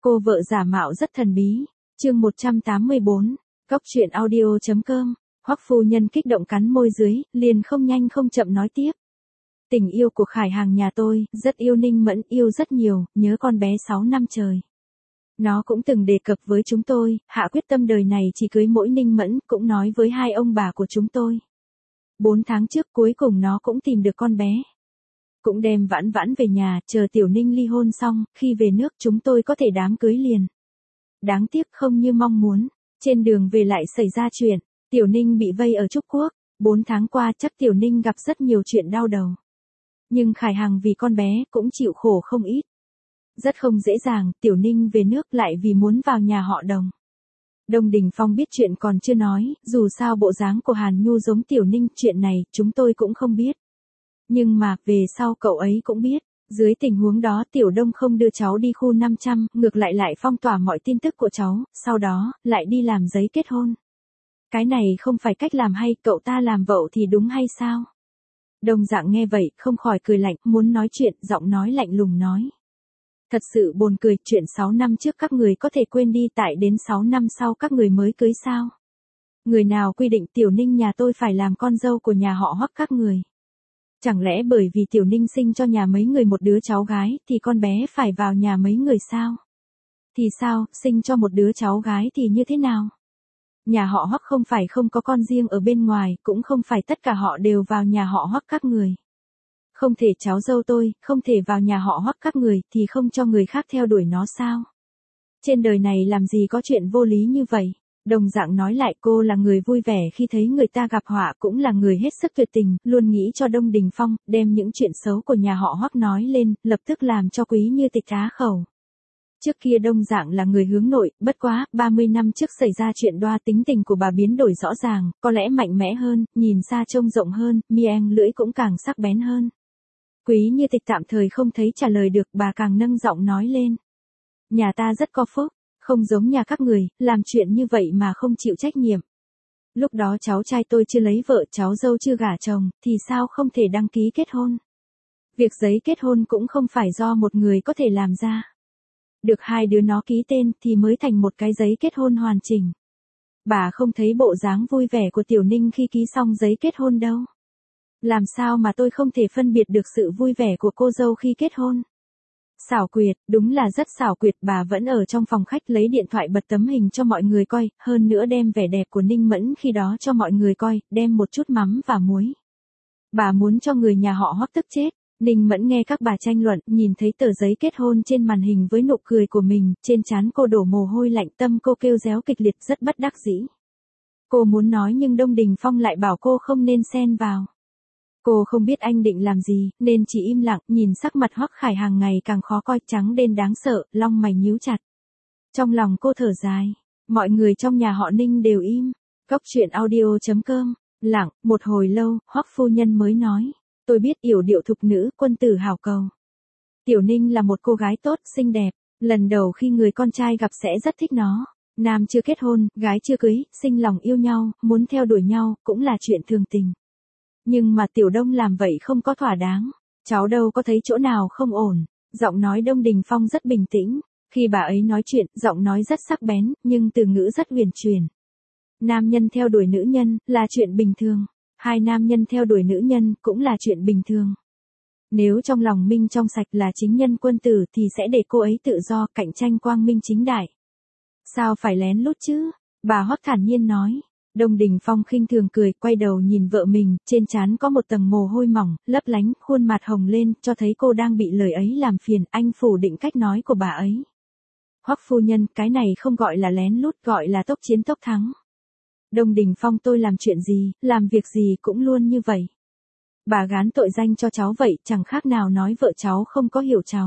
Cô vợ giả mạo rất thần bí. Chương 184. Cóc truyện audio.com. Hoắc phu nhân kích động cắn môi dưới, liền không nhanh không chậm nói tiếp. Tình yêu của Khải Hàng nhà tôi, rất yêu Ninh Mẫn, yêu rất nhiều, nhớ con bé 6 năm trời. Nó cũng từng đề cập với chúng tôi, hạ quyết tâm đời này chỉ cưới mỗi Ninh Mẫn, cũng nói với hai ông bà của chúng tôi. 4 tháng trước cuối cùng nó cũng tìm được con bé. Cũng đem Vãn Vãn về nhà, chờ Tiểu Ninh ly hôn xong, khi về nước chúng tôi có thể đám cưới liền. Đáng tiếc không như mong muốn, trên đường về lại xảy ra chuyện, Tiểu Ninh bị vây ở Trúc Quốc, 4 tháng qua chắc Tiểu Ninh gặp rất nhiều chuyện đau đầu. Nhưng Khải Hằng vì con bé cũng chịu khổ không ít. Rất không dễ dàng, Tiểu Ninh về nước lại vì muốn vào nhà họ Đồng. Đông Đình Phong biết chuyện còn chưa nói, dù sao bộ dáng của Hàn Nhu giống Tiểu Ninh, chuyện này chúng tôi cũng không biết. Nhưng mà, về sau cậu ấy cũng biết, dưới tình huống đó Tiểu Đông không đưa cháu đi khu 500, ngược lại phong tỏa mọi tin tức của cháu, sau đó, lại đi làm giấy kết hôn. Cái này không phải cách làm hay, cậu ta làm vợ thì đúng hay sao? Đồng Dạng nghe vậy, không khỏi cười lạnh, muốn nói chuyện, giọng nói lạnh lùng nói. Thật sự buồn cười, chuyện 6 năm trước các người có thể quên đi, tại đến 6 năm sau các người mới cưới sao? Người nào quy định Tiểu Ninh nhà tôi phải làm con dâu của nhà họ Hoắc các người? Chẳng lẽ bởi vì Tiểu Ninh sinh cho nhà mấy người một đứa cháu gái, thì con bé phải vào nhà mấy người sao? Thì sao, sinh cho một đứa cháu gái thì như thế nào? Nhà họ Hoắc không phải không có con riêng ở bên ngoài, cũng không phải tất cả họ đều vào nhà họ Hoắc các người. Không thể cháu dâu tôi, không thể vào nhà họ Hoắc các người, thì không cho người khác theo đuổi nó sao? Trên đời này làm gì có chuyện vô lý như vậy? Đồng Dạng nói lại, cô là người vui vẻ khi thấy người ta gặp họa, cũng là người hết sức tuyệt tình, luôn nghĩ cho Đông Đình Phong, đem những chuyện xấu của nhà họ Hoắc nói lên, lập tức làm cho Quý Như Tịch á khẩu. Trước kia Đông Dạng là người hướng nội, bất quá, 30 năm trước xảy ra chuyện đoa, tính tình của bà biến đổi rõ ràng, có lẽ mạnh mẽ hơn, nhìn xa trông rộng hơn, miệng lưỡi cũng càng sắc bén hơn. Quý Như Tịch tạm thời không thấy trả lời được, bà càng nâng giọng nói lên. Nhà ta rất có phúc, không giống nhà các người, làm chuyện như vậy mà không chịu trách nhiệm. Lúc đó cháu trai tôi chưa lấy vợ, cháu dâu chưa gả chồng, thì sao không thể đăng ký kết hôn? Việc giấy kết hôn cũng không phải do một người có thể làm ra. Được hai đứa nó ký tên thì mới thành một cái giấy kết hôn hoàn chỉnh. Bà không thấy bộ dáng vui vẻ của Tiểu Ninh khi ký xong giấy kết hôn đâu. Làm sao mà tôi không thể phân biệt được sự vui vẻ của cô dâu khi kết hôn? Xảo quyệt, đúng là rất xảo quyệt, bà vẫn ở trong phòng khách lấy điện thoại bật tấm hình cho mọi người coi, hơn nữa đem vẻ đẹp của Ninh Mẫn khi đó cho mọi người coi, đem một chút mắm và muối. Bà muốn cho người nhà họ Hoắc tức chết. Ninh Mẫn nghe các bà tranh luận, nhìn thấy tờ giấy kết hôn trên màn hình với nụ cười của mình, trên trán cô đổ mồ hôi lạnh, tâm cô kêu réo kịch liệt, rất bất đắc dĩ. Cô muốn nói nhưng Đông Đình Phong lại bảo cô không nên xen vào. Cô không biết anh định làm gì, nên chỉ im lặng, nhìn sắc mặt Hoắc Khải Hàng ngày càng khó coi, trắng đen đáng sợ, lông mày nhíu chặt. Trong lòng cô thở dài, mọi người trong nhà họ Ninh đều im. Cóc truyện audio.com. Lặng, một hồi lâu, Hoắc phu nhân mới nói. Tôi biết, yểu điệu thục nữ, quân tử hảo cầu. Tiểu Ninh là một cô gái tốt, xinh đẹp. Lần đầu khi người con trai gặp sẽ rất thích nó. Nam chưa kết hôn, gái chưa cưới, sinh lòng yêu nhau, muốn theo đuổi nhau, cũng là chuyện thường tình. Nhưng mà Tiểu Đông làm vậy không có thỏa đáng. Cháu đâu có thấy chỗ nào không ổn. Giọng nói Đông Đình Phong rất bình tĩnh. Khi bà ấy nói chuyện, giọng nói rất sắc bén, nhưng từ ngữ rất huyền chuyển. Nam nhân theo đuổi nữ nhân, là chuyện bình thường. Hai nam nhân theo đuổi nữ nhân, cũng là chuyện bình thường. Nếu trong lòng Minh trong sạch là chính nhân quân tử thì sẽ để cô ấy tự do, cạnh tranh quang minh chính đại. Sao phải lén lút chứ? Bà Hoắc thản nhiên nói. Đông Đình Phong khinh thường cười, quay đầu nhìn vợ mình, trên trán có một tầng mồ hôi mỏng, lấp lánh, khuôn mặt hồng lên, cho thấy cô đang bị lời ấy làm phiền, anh phủ định cách nói của bà ấy. Hoắc phu nhân, cái này không gọi là lén lút, gọi là tốc chiến tốc thắng. Đông Đình Phong, tôi làm chuyện gì, làm việc gì cũng luôn như vậy. Bà gán tội danh cho cháu vậy, chẳng khác nào nói vợ cháu không có hiểu cháu.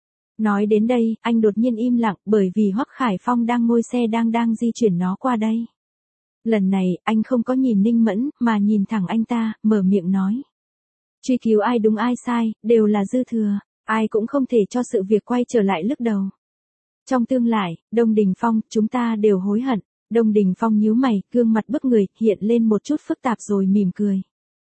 Nói đến đây, anh đột nhiên im lặng, bởi vì Hoắc Khải Phong đang ngồi xe đang di chuyển nó qua đây. Lần này, anh không có nhìn Ninh Mẫn, mà nhìn thẳng anh ta, mở miệng nói. Truy cứu ai đúng ai sai, đều là dư thừa, ai cũng không thể cho sự việc quay trở lại lúc đầu. Trong tương lai, Đông Đình Phong, chúng ta đều hối hận. Đông Đình Phong nhíu mày, gương mặt bức người, hiện lên một chút phức tạp rồi mỉm cười.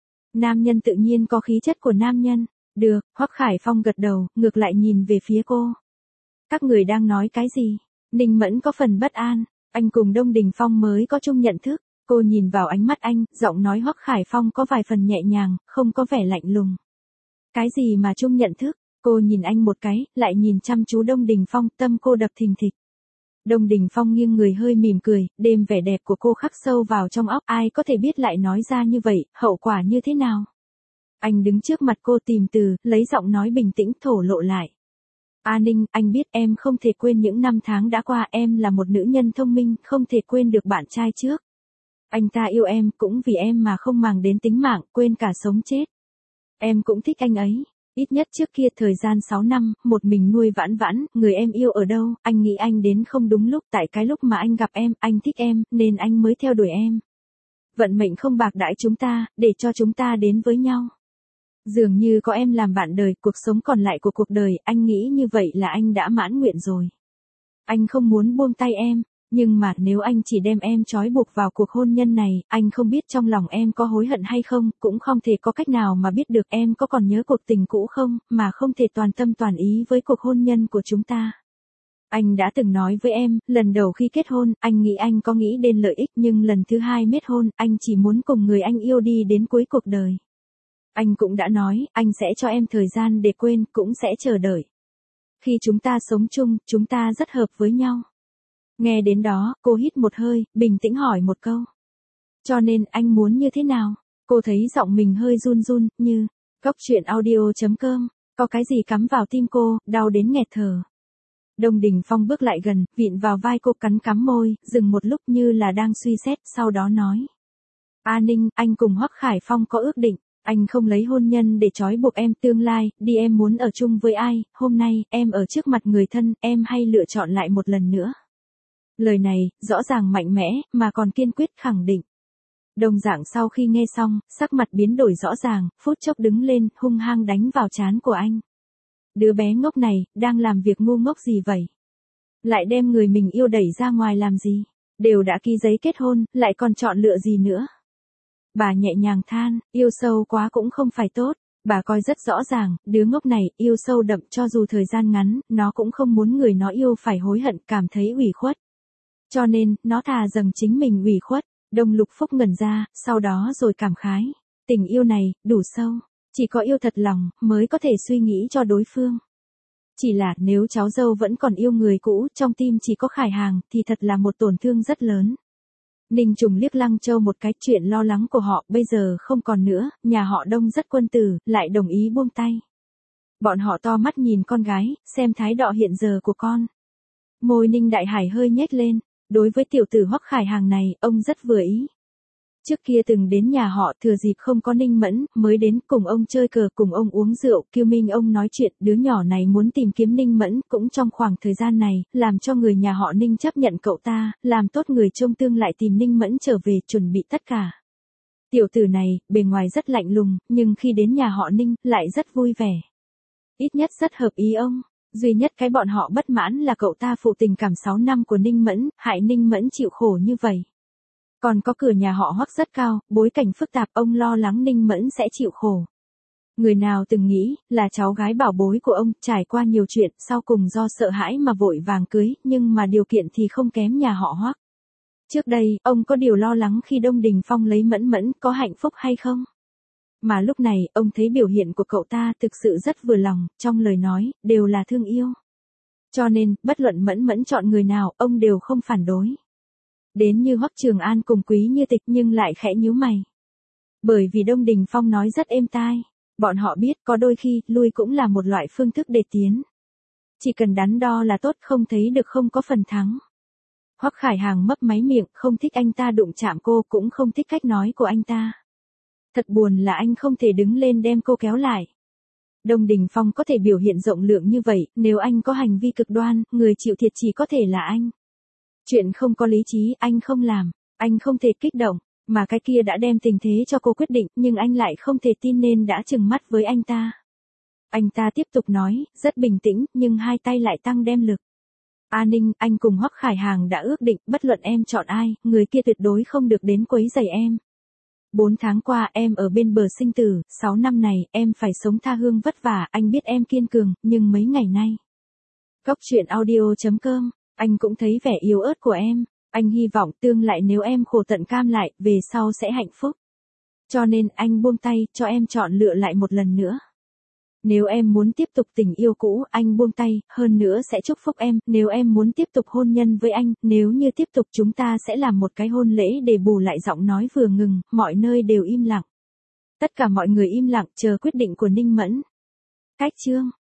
Nam nhân tự nhiên có khí chất của nam nhân. Được, Hoắc Khải Phong gật đầu, ngược lại nhìn về phía cô. Các người đang nói cái gì? Ninh Mẫn có phần bất an, anh cùng Đông Đình Phong mới có chung nhận thức. Cô nhìn vào ánh mắt anh, giọng nói Hoắc Khải Phong có vài phần nhẹ nhàng, không có vẻ lạnh lùng. Cái gì mà chung nhận thức? Cô nhìn anh một cái, lại nhìn chăm chú Đông Đình Phong, tâm cô đập thình thịch. Đông Đình Phong nghiêng người hơi mỉm cười, đêm vẻ đẹp của cô khắc sâu vào trong óc, ai có thể biết lại nói ra như vậy, hậu quả như thế nào? Anh đứng trước mặt cô tìm từ, lấy giọng nói bình tĩnh thổ lộ lại. A Ninh, anh biết em không thể quên những năm tháng đã qua, em là một nữ nhân thông minh, không thể quên được bạn trai trước. Anh ta yêu em, cũng vì em mà không màng đến tính mạng, quên cả sống chết. Em cũng thích anh ấy. Ít nhất trước kia thời gian 6 năm, một mình nuôi Vãn Vãn, người em yêu ở đâu, anh nghĩ anh đến không đúng lúc, tại cái lúc mà anh gặp em, anh thích em, nên anh mới theo đuổi em. Vận mệnh không bạc đãi chúng ta, để cho chúng ta đến với nhau. Dường như có em làm bạn đời, cuộc sống còn lại của cuộc đời, anh nghĩ như vậy là anh đã mãn nguyện rồi. Anh không muốn buông tay em, nhưng mà nếu anh chỉ đem em trói buộc vào cuộc hôn nhân này, anh không biết trong lòng em có hối hận hay không, cũng không thể có cách nào mà biết được em có còn nhớ cuộc tình cũ không, mà không thể toàn tâm toàn ý với cuộc hôn nhân của chúng ta. Anh đã từng nói với em, lần đầu khi kết hôn, anh nghĩ anh có nghĩ đến lợi ích, nhưng lần thứ hai kết hôn, anh chỉ muốn cùng người anh yêu đi đến cuối cuộc đời. Anh cũng đã nói, anh sẽ cho em thời gian để quên, cũng sẽ chờ đợi. Khi chúng ta sống chung, chúng ta rất hợp với nhau. Nghe đến đó, cô hít một hơi, bình tĩnh hỏi một câu. Cho nên, anh muốn như thế nào? Cô thấy giọng mình hơi run run, như, coctruyện.audio.com, có cái gì cắm vào tim cô, đau đến nghẹt thở. Đông Đình Phong bước lại gần, vịn vào vai cô cắn cắm môi, dừng một lúc như là đang suy xét, sau đó nói. A Ninh, anh cùng Hoắc Khải Phong có ước định. Anh không lấy hôn nhân để trói buộc em, tương lai, đi em muốn ở chung với ai, hôm nay, em ở trước mặt người thân, em hay lựa chọn lại một lần nữa. Lời này, rõ ràng mạnh mẽ, mà còn kiên quyết khẳng định. Đồng Dạng sau khi nghe xong, sắc mặt biến đổi rõ ràng, phút chốc đứng lên, hung hăng đánh vào trán của anh. Đứa bé ngốc này, đang làm việc ngu ngốc gì vậy? Lại đem người mình yêu đẩy ra ngoài làm gì? Đều đã ký giấy kết hôn, lại còn chọn lựa gì nữa? Bà nhẹ nhàng than, yêu sâu quá cũng không phải tốt. Bà coi rất rõ ràng, đứa ngốc này, yêu sâu đậm cho dù thời gian ngắn, nó cũng không muốn người nó yêu phải hối hận, cảm thấy ủy khuất. Cho nên, nó thà rằng chính mình ủy khuất. Đông Lục Phúc ngẩn ra, sau đó rồi cảm khái. Tình yêu này, đủ sâu. Chỉ có yêu thật lòng, mới có thể suy nghĩ cho đối phương. Chỉ là, nếu cháu dâu vẫn còn yêu người cũ, trong tim chỉ có Khải Hàng, thì thật là một tổn thương rất lớn. Ninh Trùng liếc Lăng Châu một cái, chuyện lo lắng của họ bây giờ không còn nữa, nhà họ Đông rất quân tử, lại đồng ý buông tay. Bọn họ to mắt nhìn con gái, xem thái độ hiện giờ của con. Môi Ninh Đại Hải hơi nhếch lên, đối với tiểu tử Hoắc Khải Hàng này, ông rất vừa ý. Trước kia từng đến nhà họ, thừa dịp không có Ninh Mẫn, mới đến cùng ông chơi cờ, cùng ông uống rượu, Kiêu Minh ông nói chuyện, đứa nhỏ này muốn tìm kiếm Ninh Mẫn, cũng trong khoảng thời gian này, làm cho người nhà họ Ninh chấp nhận cậu ta, làm tốt người trông tương lại tìm Ninh Mẫn trở về, chuẩn bị tất cả. Tiểu tử này, bề ngoài rất lạnh lùng, nhưng khi đến nhà họ Ninh, lại rất vui vẻ. Ít nhất rất hợp ý ông. Duy nhất cái bọn họ bất mãn là cậu ta phụ tình cảm 6 năm của Ninh Mẫn, hại Ninh Mẫn chịu khổ như vậy. Còn có cửa nhà họ Hoắc rất cao, bối cảnh phức tạp, ông lo lắng Ninh Mẫn sẽ chịu khổ. Người nào từng nghĩ, là cháu gái bảo bối của ông, trải qua nhiều chuyện, sau cùng do sợ hãi mà vội vàng cưới, nhưng mà điều kiện thì không kém nhà họ Hoắc. Trước đây, ông có điều lo lắng khi Đông Đình Phong lấy Mẫn Mẫn, có hạnh phúc hay không? Mà lúc này, ông thấy biểu hiện của cậu ta thực sự rất vừa lòng, trong lời nói, đều là thương yêu. Cho nên, bất luận Mẫn Mẫn chọn người nào, ông đều không phản đối. Đến như Hoắc Trường An cùng Quý Như Tịch nhưng lại khẽ nhíu mày. Bởi vì Đông Đình Phong nói rất êm tai. Bọn họ biết có đôi khi, lui cũng là một loại phương thức để tiến. Chỉ cần đắn đo là tốt, không thấy được không có phần thắng. Hoắc Khải Hàng mấp máy miệng, không thích anh ta đụng chạm cô, cũng không thích cách nói của anh ta. Thật buồn là anh không thể đứng lên đem cô kéo lại. Đông Đình Phong có thể biểu hiện rộng lượng như vậy, nếu anh có hành vi cực đoan, người chịu thiệt chỉ có thể là anh. Chuyện không có lý trí, anh không làm, anh không thể kích động, mà cái kia đã đem tình thế cho cô quyết định, nhưng anh lại không thể tin nên đã trừng mắt với anh ta. Anh ta tiếp tục nói, rất bình tĩnh, nhưng hai tay lại tăng đem lực. A Ninh, anh cùng Hoắc Khải Hàng đã ước định, bất luận em chọn ai, người kia tuyệt đối không được đến quấy rầy em. 4 tháng qua em ở bên bờ sinh tử, 6 năm này em phải sống tha hương vất vả, anh biết em kiên cường, nhưng mấy ngày nay. Cóc truyện audio.com, anh cũng thấy vẻ yếu ớt của em. Anh hy vọng tương lai nếu em khổ tận cam lại, về sau sẽ hạnh phúc. Cho nên anh buông tay, cho em chọn lựa lại một lần nữa. Nếu em muốn tiếp tục tình yêu cũ, anh buông tay, hơn nữa sẽ chúc phúc em. Nếu em muốn tiếp tục hôn nhân với anh, nếu như tiếp tục chúng ta sẽ làm một cái hôn lễ để bù lại. Giọng nói vừa ngừng, mọi nơi đều im lặng. Tất cả mọi người im lặng chờ quyết định của Ninh Mẫn. Cách chương